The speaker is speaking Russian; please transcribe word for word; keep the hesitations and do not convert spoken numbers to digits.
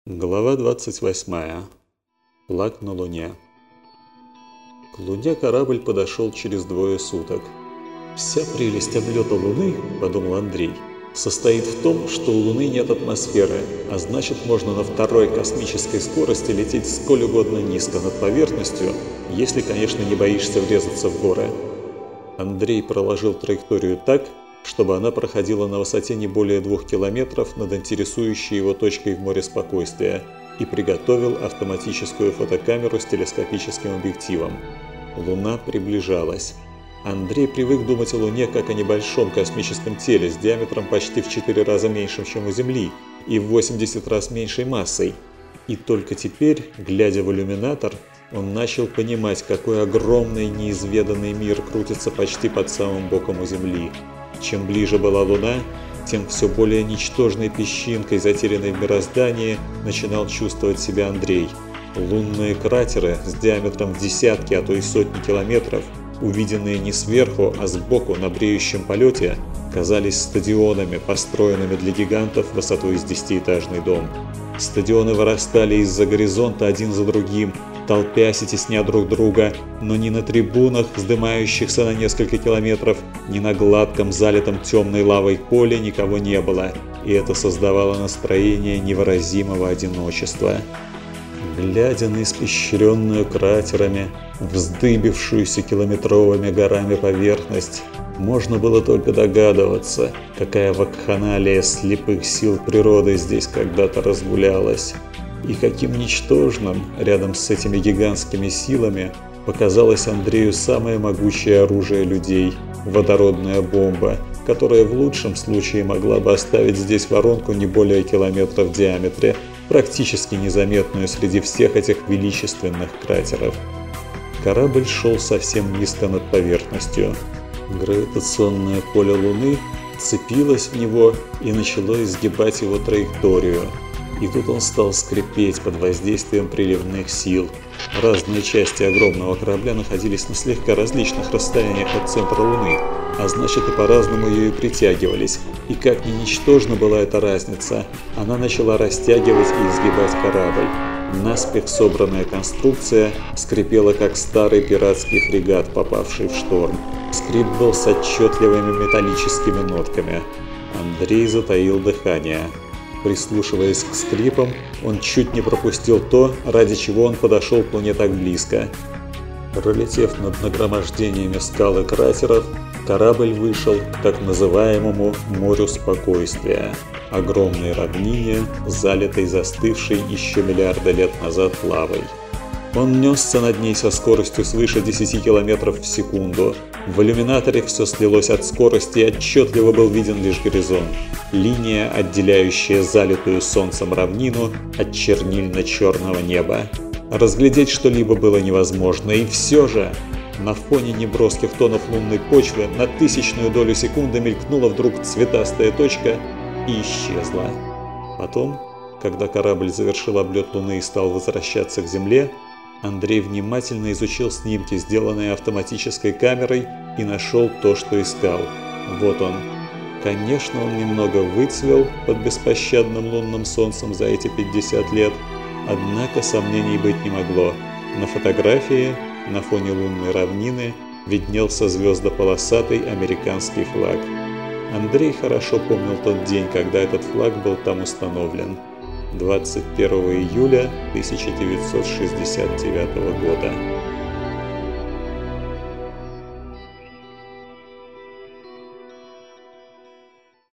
Глава двадцать восьмая. Флаг на Луне. К Луне корабль подошел через двое суток. «Вся прелесть облета Луны, — подумал Андрей, — состоит в том, что у Луны нет атмосферы, а значит, можно на второй космической скорости лететь сколь угодно низко над поверхностью, если, конечно, не боишься врезаться в горы». Андрей проложил траекторию так, чтобы она проходила на высоте не более двух километров над интересующей его точкой в море спокойствия, и приготовил автоматическую фотокамеру с телескопическим объективом. Луна приближалась. Андрей привык думать о Луне как о небольшом космическом теле с диаметром почти в четыре раза меньшим, чем у Земли, и в восемьдесят раз меньшей массой. И только теперь, глядя в иллюминатор, он начал понимать, какой огромный неизведанный мир крутится почти под самым боком у Земли. Чем ближе была Луна, тем все более ничтожной песчинкой, затерянной в мироздании, начинал чувствовать себя Андрей. Лунные кратеры с диаметром в десятки, а то и сотни километров, увиденные не сверху, а сбоку на бреющем полете, казались стадионами, построенными для гигантов высотой с десятиэтажный дом. Стадионы вырастали из-за горизонта один за другим, толпясь и тесня друг друга, но ни на трибунах, вздымающихся на несколько километров, ни на гладком, залитом темной лавой поле никого не было, и это создавало настроение невыразимого одиночества. Глядя на испещренную кратерами, вздыбившуюся километровыми горами поверхность, можно было только догадываться, какая вакханалия слепых сил природы здесь когда-то разгулялась. И каким ничтожным рядом с этими гигантскими силами показалось Андрею самое могучее оружие людей – водородная бомба, которая в лучшем случае могла бы оставить здесь воронку не более километра в диаметре, практически незаметную среди всех этих величественных кратеров. Корабль шел совсем низко над поверхностью. Гравитационное поле Луны цепилось в него и начало изгибать его траекторию. И тут он стал скрипеть под воздействием приливных сил. Разные части огромного корабля находились на слегка различных расстояниях от центра Луны, а значит, и по-разному ее и притягивались. И как ни ничтожна была эта разница, она начала растягивать и изгибать корабль. Наспех собранная конструкция скрипела, как старый пиратский фрегат, попавший в шторм. Скрип был с отчетливыми металлическими нотками. Андрей затаил дыхание. Прислушиваясь к скрипам, он чуть не пропустил то, ради чего он подошел к Луне так близко. Пролетев над нагромождениями скал и кратеров, корабль вышел к так называемому морю спокойствия, огромной равнине, залитой застывшей еще миллиарды лет назад лавой. Он несся над ней со скоростью свыше десяти километров в секунду. В иллюминаторе все слилось от скорости, и отчетливо был виден лишь горизонт. Линия, отделяющая залитую солнцем равнину от чернильно-черного неба. Разглядеть что-либо было невозможно, и все же на фоне неброских тонов лунной почвы на тысячную долю секунды мелькнула вдруг цветастая точка и исчезла. Потом, когда корабль завершил облет Луны и стал возвращаться к Земле, Андрей внимательно изучил снимки, сделанные автоматической камерой, и нашел то, что искал. Вот он. Конечно, он немного выцвел под беспощадным лунным солнцем за эти пятьдесят лет, однако сомнений быть не могло. На фотографии, на фоне лунной равнины, виднелся звездополосатый американский флаг. Андрей хорошо помнил тот день, когда этот флаг был там установлен. двадцать первого июля тысяча девятьсот шестьдесят девятого года.